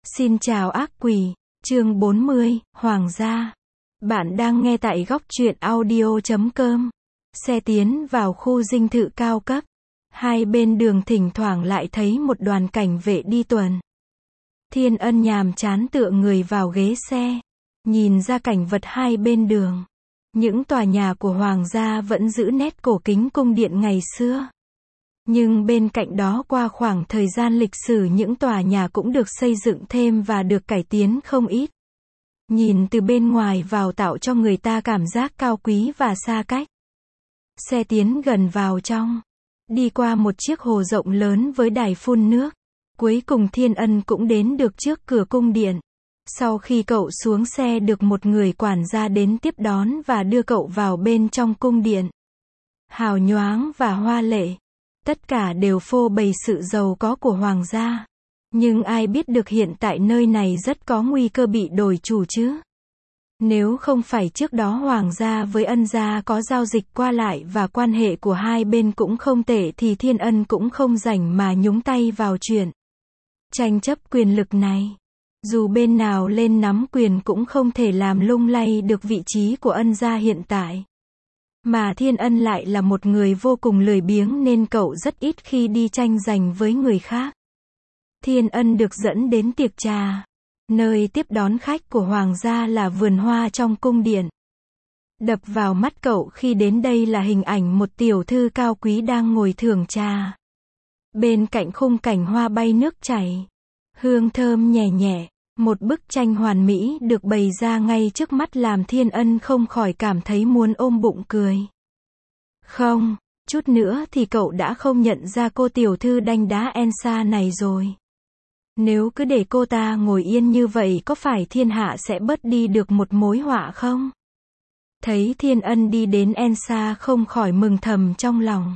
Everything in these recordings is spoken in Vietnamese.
Xin chào ác quỷ, chương 40, Hoàng gia. Bạn đang nghe tại góc truyện audio.com. Xe tiến vào khu dinh thự cao cấp. Hai bên đường thỉnh thoảng lại thấy một đoàn cảnh vệ đi tuần. Thiên Ân nhàm chán tựa người vào ghế xe. Nhìn ra cảnh vật hai bên đường. Những tòa nhà của Hoàng gia vẫn giữ nét cổ kính cung điện ngày xưa. Nhưng bên cạnh đó qua khoảng thời gian lịch sử những tòa nhà cũng được xây dựng thêm và được cải tiến không ít. Nhìn từ bên ngoài vào tạo cho người ta cảm giác cao quý và xa cách. Xe tiến gần vào trong. Đi qua một chiếc hồ rộng lớn với đài phun nước. Cuối cùng Thiên Ân cũng đến được trước cửa cung điện. Sau khi cậu xuống xe được một người quản gia đến tiếp đón và đưa cậu vào bên trong cung điện. Hào nhoáng và hoa lệ. Tất cả đều phô bày sự giàu có của Hoàng gia. Nhưng ai biết được hiện tại nơi này rất có nguy cơ bị đổi chủ chứ. Nếu không phải trước đó Hoàng gia với Ân gia có giao dịch qua lại và quan hệ của hai bên cũng không tệ thì Thiên Ân cũng không rảnh mà nhúng tay vào chuyện tranh chấp quyền lực này. Dù bên nào lên nắm quyền cũng không thể làm lung lay được vị trí của Ân gia hiện tại. Mà Thiên Ân lại là một người vô cùng lười biếng nên cậu rất ít khi đi tranh giành với người khác. Thiên Ân được dẫn đến tiệc trà. Nơi tiếp đón khách của Hoàng gia là vườn hoa trong cung điện. Đập vào mắt cậu khi đến đây là hình ảnh một tiểu thư cao quý đang ngồi thưởng trà. Bên cạnh khung cảnh hoa bay nước chảy. Hương thơm nhẹ nhẹ. Một bức tranh hoàn mỹ được bày ra ngay trước mắt làm Thiên Ân không khỏi cảm thấy muốn ôm bụng cười. Không, chút nữa thì cậu đã không nhận ra cô tiểu thư đanh đá Elsa này rồi. Nếu cứ để cô ta ngồi yên như vậy có phải thiên hạ sẽ bớt đi được một mối họa không? Thấy Thiên Ân đi đến Elsa không khỏi mừng thầm trong lòng.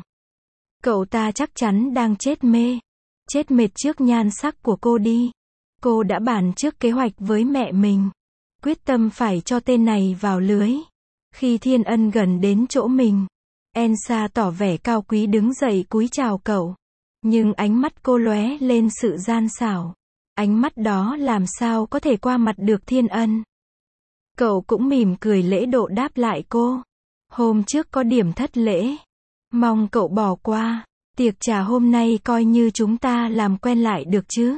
Cậu ta chắc chắn đang chết mê, chết mệt trước nhan sắc của cô đi. Cô đã bàn trước kế hoạch với mẹ mình. Quyết tâm phải cho tên này vào lưới. Khi Thiên Ân gần đến chỗ mình, Elsa tỏ vẻ cao quý đứng dậy cúi chào cậu. Nhưng ánh mắt cô lóe lên sự gian xảo. Ánh mắt đó làm sao có thể qua mặt được Thiên Ân. Cậu cũng mỉm cười lễ độ đáp lại cô. Hôm trước có điểm thất lễ. Mong cậu bỏ qua. Tiệc trà hôm nay coi như chúng ta làm quen lại được chứ.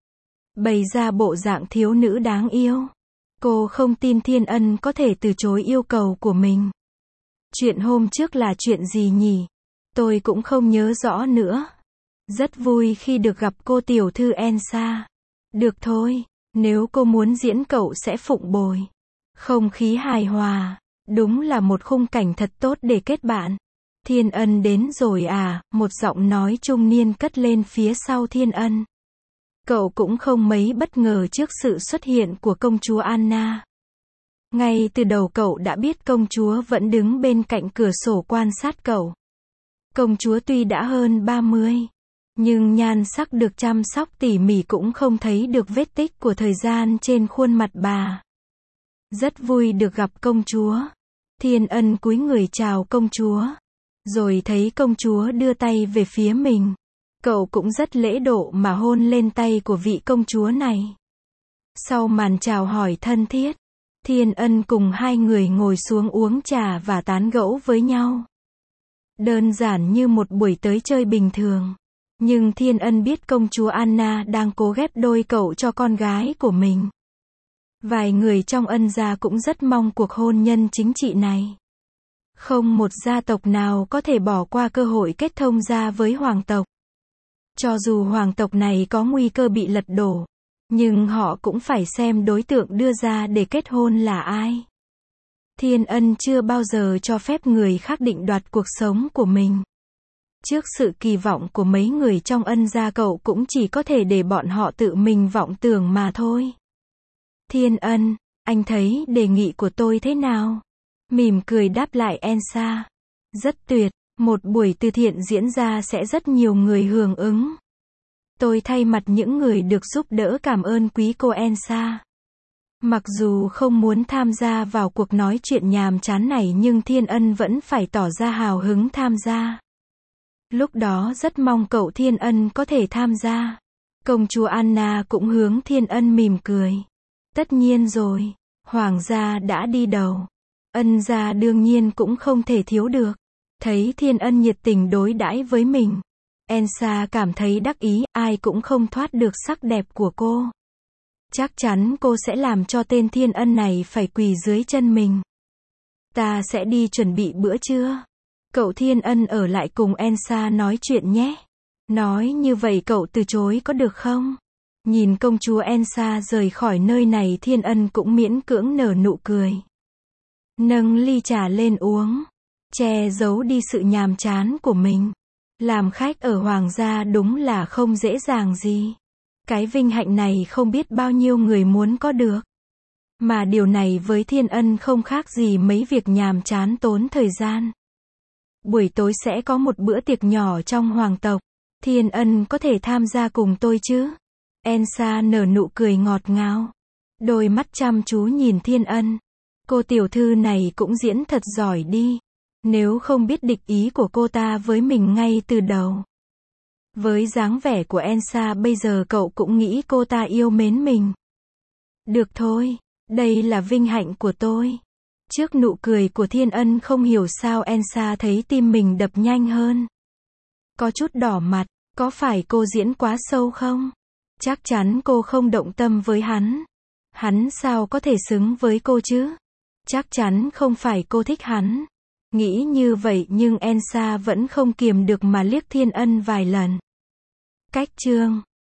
Bày ra bộ dạng thiếu nữ đáng yêu. Cô không tin Thiên Ân có thể từ chối yêu cầu của mình. Chuyện hôm trước là chuyện gì nhỉ? Tôi cũng không nhớ rõ nữa. Rất vui khi được gặp cô tiểu thư Elsa. Được thôi, nếu cô muốn diễn cậu sẽ phụng bồi. Không khí hài hòa. Đúng là một khung cảnh thật tốt để kết bạn. Thiên Ân đến rồi à? Một giọng nói trung niên cất lên phía sau Thiên Ân. Cậu cũng không mấy bất ngờ trước sự xuất hiện của công chúa Anna. Ngay từ đầu cậu đã biết công chúa vẫn đứng bên cạnh cửa sổ quan sát cậu. Công chúa tuy đã hơn 30, nhưng nhan sắc được chăm sóc tỉ mỉ cũng không thấy được vết tích của thời gian trên khuôn mặt bà. Rất vui được gặp công chúa. Thiên Ân cúi người chào công chúa. Rồi thấy công chúa đưa tay về phía mình. Cậu cũng rất lễ độ mà hôn lên tay của vị công chúa này. Sau màn chào hỏi thân thiết, Thiên Ân cùng hai người ngồi xuống uống trà và tán gẫu với nhau. Đơn giản như một buổi tới chơi bình thường. Nhưng Thiên Ân biết công chúa Anna đang cố ghép đôi cậu cho con gái của mình. Vài người trong Ân gia cũng rất mong cuộc hôn nhân chính trị này. Không một gia tộc nào có thể bỏ qua cơ hội kết thông gia với hoàng tộc. Cho dù hoàng tộc này có nguy cơ bị lật đổ, nhưng họ cũng phải xem đối tượng đưa ra để kết hôn là ai. Thiên Ân chưa bao giờ cho phép người khác định đoạt cuộc sống của mình. Trước sự kỳ vọng của mấy người trong Ân gia cậu cũng chỉ có thể để bọn họ tự mình vọng tưởng mà thôi. Thiên Ân, anh thấy đề nghị của tôi thế nào? Mỉm cười đáp lại Elsa. Rất tuyệt. Một buổi từ thiện diễn ra sẽ rất nhiều người hưởng ứng. Tôi thay mặt những người được giúp đỡ cảm ơn quý cô Elsa. Mặc dù không muốn tham gia vào cuộc nói chuyện nhàm chán này nhưng Thiên Ân vẫn phải tỏ ra hào hứng tham gia. Lúc đó rất mong cậu Thiên Ân có thể tham gia. Công chúa Anna cũng hướng Thiên Ân mỉm cười. Tất nhiên rồi, hoàng gia đã đi đầu. Ân gia đương nhiên cũng không thể thiếu được. Thấy Thiên Ân nhiệt tình đối đãi với mình, Elsa cảm thấy đắc ý, ai cũng không thoát được sắc đẹp của cô. Chắc chắn cô sẽ làm cho tên Thiên Ân này phải quỳ dưới chân mình. Ta sẽ đi chuẩn bị bữa trưa. Cậu Thiên Ân ở lại cùng Elsa nói chuyện nhé. Nói như vậy cậu từ chối có được không? Nhìn công chúa Elsa rời khỏi nơi này, Thiên Ân cũng miễn cưỡng nở nụ cười. Nâng ly trà lên uống, che giấu đi sự nhàm chán của mình. Làm khách ở hoàng gia đúng là không dễ dàng gì. Cái vinh hạnh này không biết bao nhiêu người muốn có được. Mà điều này với Thiên Ân không khác gì mấy việc nhàm chán tốn thời gian. Buổi tối sẽ có một bữa tiệc nhỏ trong hoàng tộc. Thiên Ân có thể tham gia cùng tôi chứ? Elsa nở nụ cười ngọt ngào. Đôi mắt chăm chú nhìn Thiên Ân. Cô tiểu thư này cũng diễn thật giỏi đi. Nếu không biết địch ý của cô ta với mình ngay từ đầu. Với dáng vẻ của Elsa bây giờ cậu cũng nghĩ cô ta yêu mến mình. Được thôi, đây là vinh hạnh của tôi. Trước nụ cười của Thiên Ân không hiểu sao Elsa thấy tim mình đập nhanh hơn. Có chút đỏ mặt, có phải cô diễn quá sâu không? Chắc chắn cô không động tâm với hắn. Hắn sao có thể xứng với cô chứ? Chắc chắn không phải cô thích hắn. Nghĩ như vậy nhưng Elsa vẫn không kiềm được mà liếc Thiên Ân vài lần. Cách chương